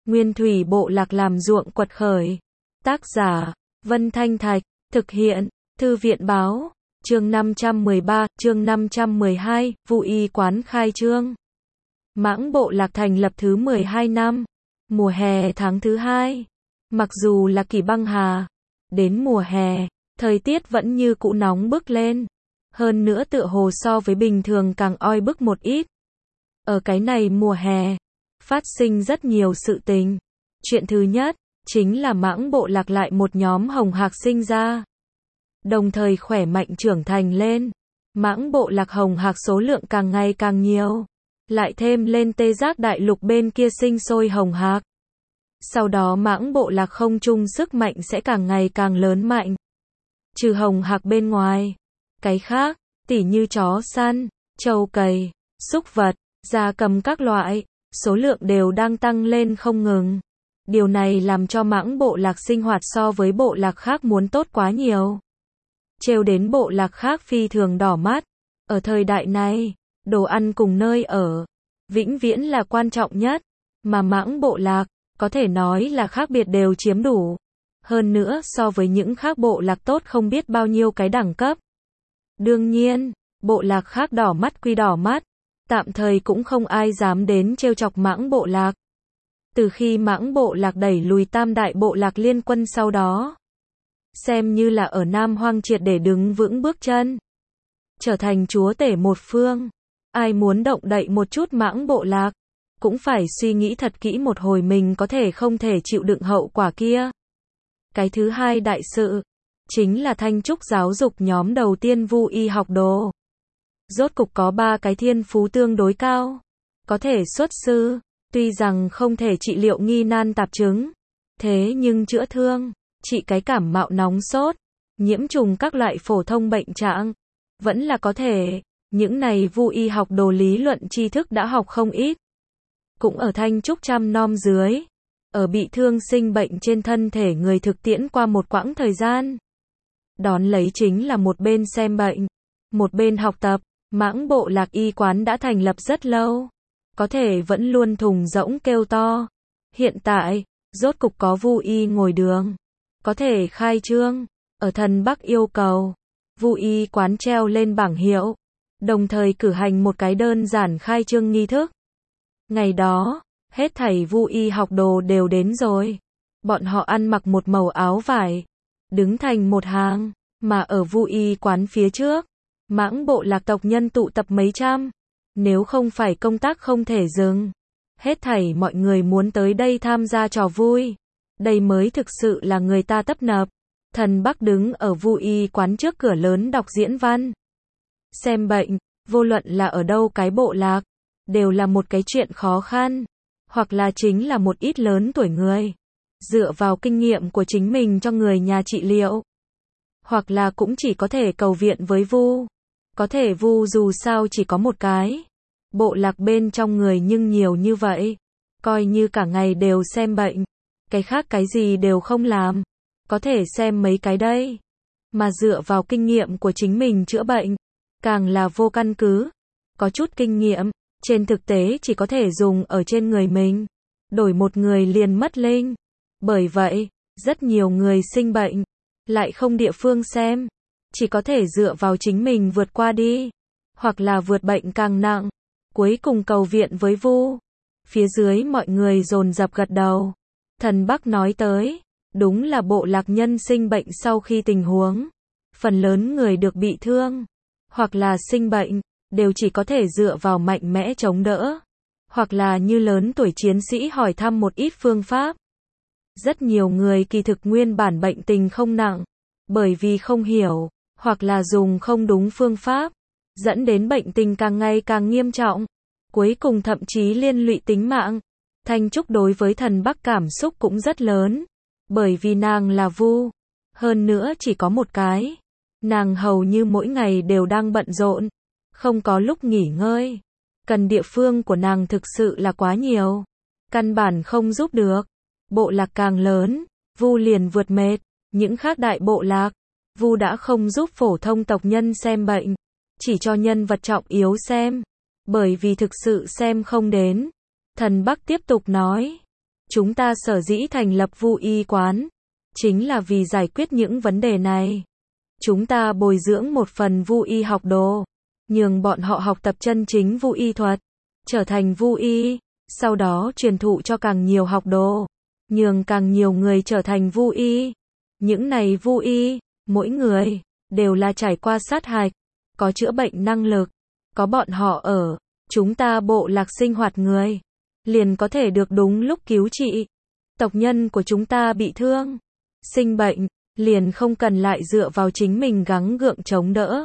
Nguyên thủy bộ lạc làm ruộng quật khởi. Tác giả, Vân Thanh Thạch, thực hiện, Thư viện báo, chương 513, chương 512, Vu Y quán khai trương. Mãng bộ lạc thành lập thứ 12 năm, mùa hè tháng thứ 2. Mặc dù là kỳ băng hà, đến mùa hè, thời tiết vẫn như cũ nóng bức lên. Hơn nữa tựa hồ so với bình thường càng oi bức một ít. Ở cái này mùa hè, phát sinh rất nhiều sự tình. Chuyện thứ nhất, chính là mãng bộ lạc lại một nhóm hồng hạc sinh ra. Đồng thời khỏe mạnh trưởng thành lên. Mãng bộ lạc hồng hạc số lượng càng ngày càng nhiều. Lại thêm lên Tê Giác đại lục bên kia sinh sôi hồng hạc. Sau đó mãng bộ lạc không trung sức mạnh sẽ càng ngày càng lớn mạnh. Trừ hồng hạc bên ngoài, cái khác, tỉ như chó săn, trâu cày, súc vật, gia cầm các loại, số lượng đều đang tăng lên không ngừng. Điều này làm cho mãng bộ lạc sinh hoạt so với bộ lạc khác muốn tốt quá nhiều. Trêu đến bộ lạc khác phi thường đỏ mắt. Ở thời đại này, đồ ăn cùng nơi ở, vĩnh viễn là quan trọng nhất, mà mãng bộ lạc, có thể nói là khác biệt đều chiếm đủ. Hơn nữa so với những khác bộ lạc tốt không biết bao nhiêu cái đẳng cấp. Đương nhiên, bộ lạc khác đỏ mắt quy đỏ mắt, tạm thời cũng không ai dám đến trêu chọc mãng bộ lạc. Từ khi mãng bộ lạc đẩy lùi tam đại bộ lạc liên quân sau đó, xem như là ở Nam Hoang triệt để đứng vững bước chân, trở thành chúa tể một phương. Ai muốn động đậy một chút mãng bộ lạc, cũng phải suy nghĩ thật kỹ một hồi mình có thể không thể chịu đựng hậu quả kia. Cái thứ hai đại sự, chính là Thanh Trúc giáo dục nhóm đầu tiên Vu Y học đồ. Rốt cục có 3 cái thiên phú tương đối cao, có thể xuất sư, tuy rằng không thể trị liệu nghi nan tạp chứng, thế nhưng chữa thương, trị cái cảm mạo nóng sốt, nhiễm trùng các loại phổ thông bệnh trạng, vẫn là có thể. Những này Vu Y học đồ lý luận tri thức đã học không ít. Cũng ở Thanh Trúc chăm nom dưới, ở bị thương sinh bệnh trên thân thể người thực tiễn qua một quãng thời gian. Đón lấy chính là một bên xem bệnh, một bên học tập. Mãng bộ lạc y quán đã thành lập rất lâu, có thể vẫn luôn thùng rỗng kêu to. Hiện tại, rốt cục có Vu Y ngồi đường, có thể khai trương. Ở Thần Bắc yêu cầu, Vu Y quán treo lên bảng hiệu, đồng thời cử hành một cái đơn giản khai trương nghi thức. Ngày đó, hết thảy Vu Y học đồ đều đến rồi. Bọn họ ăn mặc một màu áo vải, đứng thành một hàng, mà ở Vu Y quán phía trước, mãng bộ lạc tộc nhân tụ tập mấy trăm. Nếu không phải công tác không thể dừng, hết thảy mọi người muốn tới đây tham gia trò vui. Đây mới thực sự là người ta tấp nập. Thần Bắc đứng ở Vu Y quán trước cửa lớn đọc diễn văn. Xem bệnh, vô luận là ở đâu cái bộ lạc, đều là một cái chuyện khó khăn, hoặc là chính là một ít lớn tuổi người, dựa vào kinh nghiệm của chính mình cho người nhà trị liệu, hoặc là cũng chỉ có thể cầu viện với Vu. Có thể Vu dù sao chỉ có một cái, bộ lạc bên trong người nhưng nhiều như vậy, coi như cả ngày đều xem bệnh, cái khác cái gì đều không làm, có thể xem mấy cái đây, mà dựa vào kinh nghiệm của chính mình chữa bệnh, càng là vô căn cứ. Có chút kinh nghiệm, trên thực tế chỉ có thể dùng ở trên người mình, đổi một người liền mất linh. Bởi vậy, rất nhiều người sinh bệnh, lại không địa phương xem, chỉ có thể dựa vào chính mình vượt qua đi, hoặc là vượt bệnh càng nặng, cuối cùng cầu viện với Vu. Phía dưới mọi người dồn dập gật đầu. Thần Bắc nói tới, đúng là bộ lạc nhân sinh bệnh sau khi tình huống, phần lớn người được bị thương, hoặc là sinh bệnh, đều chỉ có thể dựa vào mạnh mẽ chống đỡ, hoặc là như lớn tuổi chiến sĩ hỏi thăm một ít phương pháp. Rất nhiều người kỳ thực nguyên bản bệnh tình không nặng, bởi vì không hiểu, hoặc là dùng không đúng phương pháp, dẫn đến bệnh tình càng ngày càng nghiêm trọng, cuối cùng thậm chí liên lụy tính mạng. Thanh Trúc đối với Thần Bắc cảm xúc cũng rất lớn, bởi vì nàng là Vu, hơn nữa chỉ có một cái, nàng hầu như mỗi ngày đều đang bận rộn, không có lúc nghỉ ngơi, cần địa phương của nàng thực sự là quá nhiều, căn bản không giúp được. Bộ lạc càng lớn, Vu liền vượt mệt, những khác đại bộ lạc, Vu đã không giúp phổ thông tộc nhân xem bệnh, chỉ cho nhân vật trọng yếu xem, bởi vì thực sự xem không đến. Thần Bắc tiếp tục nói, Chúng ta sở dĩ thành lập Vu Y quán, chính là vì giải quyết những vấn đề này. Chúng ta bồi dưỡng một phần Vu Y học đồ, nhường bọn họ học tập chân chính Vu Y thuật, trở thành Vu Y, sau đó truyền thụ cho càng nhiều học đồ, nhường càng nhiều người trở thành Vu Y. Những này Vu Y, mỗi người đều là trải qua sát hạch, có chữa bệnh năng lực, có bọn họ ở, chúng ta bộ lạc sinh hoạt người, liền có thể được đúng lúc cứu trị. Tộc nhân của chúng ta bị thương, sinh bệnh, liền không cần lại dựa vào chính mình gắng gượng chống đỡ.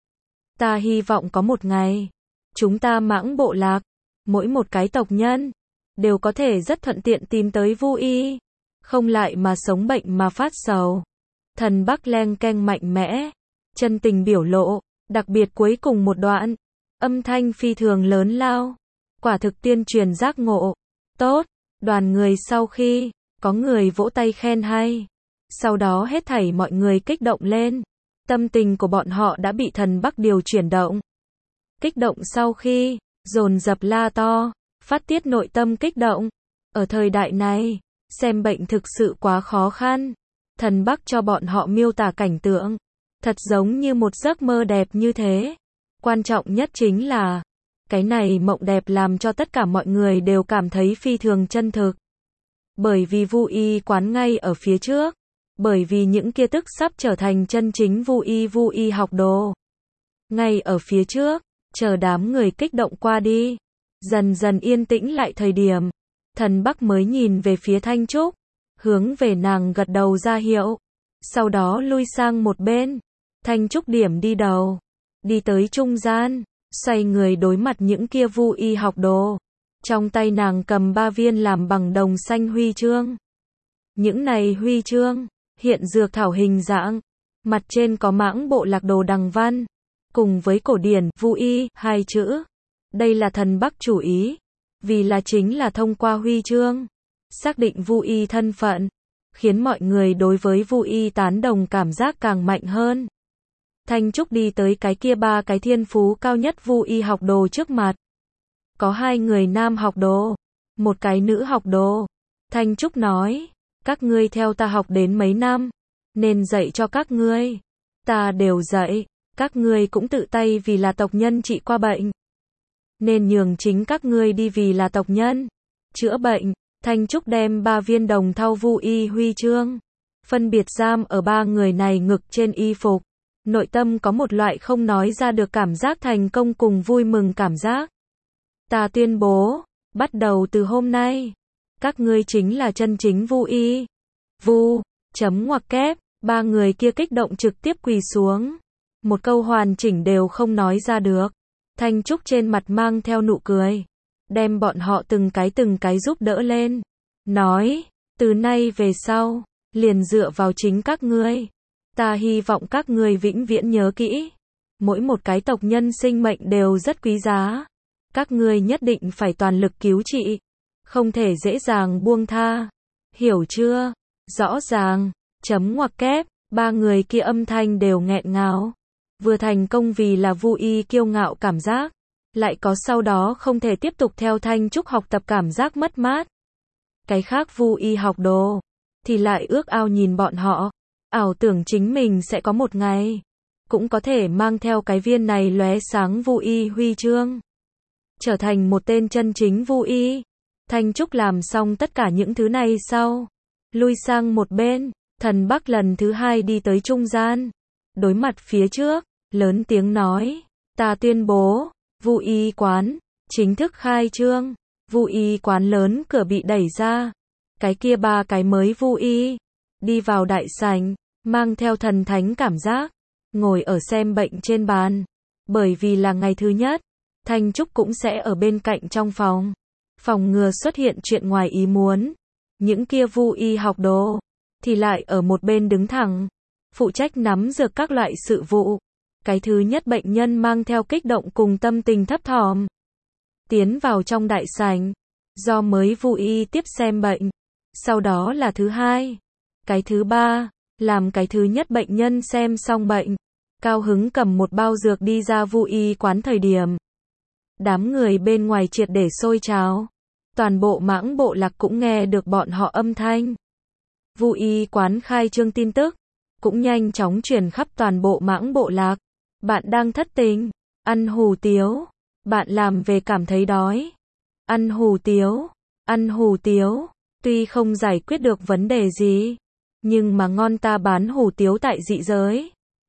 Ta hy vọng có một ngày, chúng ta Mãng bộ lạc, mỗi một cái tộc nhân, đều có thể rất thuận tiện tìm tới Vu Y, không lại mà sống bệnh mà phát sầu. Thần Bắc leng keng mạnh mẽ, chân tình biểu lộ, đặc biệt cuối cùng một đoạn, âm thanh phi thường lớn lao, quả thực tiên truyền giác ngộ. Tốt, đoàn người sau khi, có người vỗ tay khen hay. Sau đó hết thảy mọi người kích động lên, tâm tình của bọn họ đã bị Thần Bắc điều chuyển động. Kích động sau khi, dồn dập la to, phát tiết nội tâm kích động. Ở thời đại này, xem bệnh thực sự quá khó khăn. Thần Bắc cho bọn họ miêu tả cảnh tượng, thật giống như một giấc mơ đẹp như thế. Quan trọng nhất chính là, cái này mộng đẹp làm cho tất cả mọi người đều cảm thấy phi thường chân thực. Bởi vì Vu Y quán ngay ở phía trước, bởi vì những kia tức sắp trở thành chân chính Vu Y học đồ. Ngay ở phía trước, chờ đám người kích động qua đi, dần dần yên tĩnh lại thời điểm, Thần Bắc mới nhìn về phía Thanh Trúc, hướng về nàng gật đầu ra hiệu, sau đó lui sang một bên. Thanh Trúc điểm đi đầu, đi tới trung gian, xoay người đối mặt những kia Vu Y học đồ. Trong tay nàng cầm 3 viên làm bằng đồng xanh huy chương. Những này huy chương, hiện dược thảo hình dạng, mặt trên có Mãng bộ lạc đồ đằng văn, cùng với cổ điển Vu Y 2 chữ. Đây là Thần Bắc chủ ý, vì là chính là thông qua huy chương, xác định Vu Y thân phận, khiến mọi người đối với Vu Y tán đồng cảm giác càng mạnh hơn. Thanh Trúc đi tới cái kia 3 cái thiên phú cao nhất Vu Y học đồ trước mặt. Có 2 người nam học đồ, một cái nữ học đồ. Thanh Trúc nói, các ngươi theo ta học đến mấy năm, nên dạy cho các ngươi. Ta đều dạy, các ngươi cũng tự tay vì là tộc nhân trị qua bệnh. Nên nhường chính các ngươi đi vì là tộc nhân chữa bệnh. Thanh Trúc đem 3 viên đồng thau Vu Y huy chương, phân biệt giam ở 3 người này ngực trên y phục. Nội tâm có một loại không nói ra được cảm giác thành công cùng vui mừng cảm giác. Ta tuyên bố, bắt đầu từ hôm nay, các ngươi chính là chân chính Vu Y. Vu, chấm ngoặc kép, 3 người kia kích động trực tiếp quỳ xuống. Một câu hoàn chỉnh đều không nói ra được. Thanh Trúc trên mặt mang theo nụ cười, đem bọn họ từng cái giúp đỡ lên. Nói, từ nay về sau, liền dựa vào chính các ngươi. Ta hy vọng các ngươi vĩnh viễn nhớ kỹ. Mỗi một cái tộc nhân sinh mệnh đều rất quý giá. Các ngươi nhất định phải toàn lực cứu trị. Không thể dễ dàng buông tha. Hiểu chưa? Rõ ràng. Chấm ngoặc kép. 3 người kia âm thanh đều nghẹn ngào. Vừa thành công vì là Vu Y kiêu ngạo cảm giác. Lại có sau đó không thể tiếp tục theo Thanh Trúc học tập cảm giác mất mát. Cái khác Vu Y học đồ, thì lại ước ao nhìn bọn họ. Ảo tưởng chính mình sẽ có một ngày, cũng có thể mang theo cái viên này lóe sáng Vu Y huy chương. Trở thành một tên chân chính Vu Y. Thanh Trúc làm xong tất cả những thứ này sau. Lui sang một bên, Thần Bắc lần thứ 2 đi tới trung gian. Đối mặt phía trước, lớn tiếng nói. Ta tuyên bố, Vu Y quán, chính thức khai trương. Vu Y quán lớn cửa bị đẩy ra. Cái kia 3 cái mới Vu Y. Đi vào đại sảnh, mang theo thần thánh cảm giác. Ngồi ở xem bệnh trên bàn. Bởi vì là ngày thứ nhất, Thanh Trúc cũng sẽ ở bên cạnh trong phòng. Phòng ngừa xuất hiện chuyện ngoài ý muốn. Những kia Vu Y học đồ, thì lại ở một bên đứng thẳng. Phụ trách nắm dược các loại sự vụ. Cái thứ nhất bệnh nhân mang theo kích động cùng tâm tình thấp thỏm. Tiến vào trong đại sảnh. Do mới Vu Y tiếp xem bệnh. Sau đó là thứ 2. Cái thứ 3. Làm cái thứ nhất bệnh nhân xem xong bệnh. Cao hứng cầm một bao dược đi ra Vu Y quán thời điểm. Đám người bên ngoài triệt để sôi trào. Toàn bộ Mãng Bộ Lạc cũng nghe được bọn họ âm thanh. Vu Y quán khai trương tin tức cũng nhanh chóng truyền khắp toàn bộ Mãng Bộ Lạc. Bạn đang thất tình, ăn hủ tiếu, bạn làm về cảm thấy đói, ăn hủ tiếu, ăn hủ tiếu, tuy không giải quyết được vấn đề gì, nhưng mà ngon, ta bán hủ tiếu tại dị giới.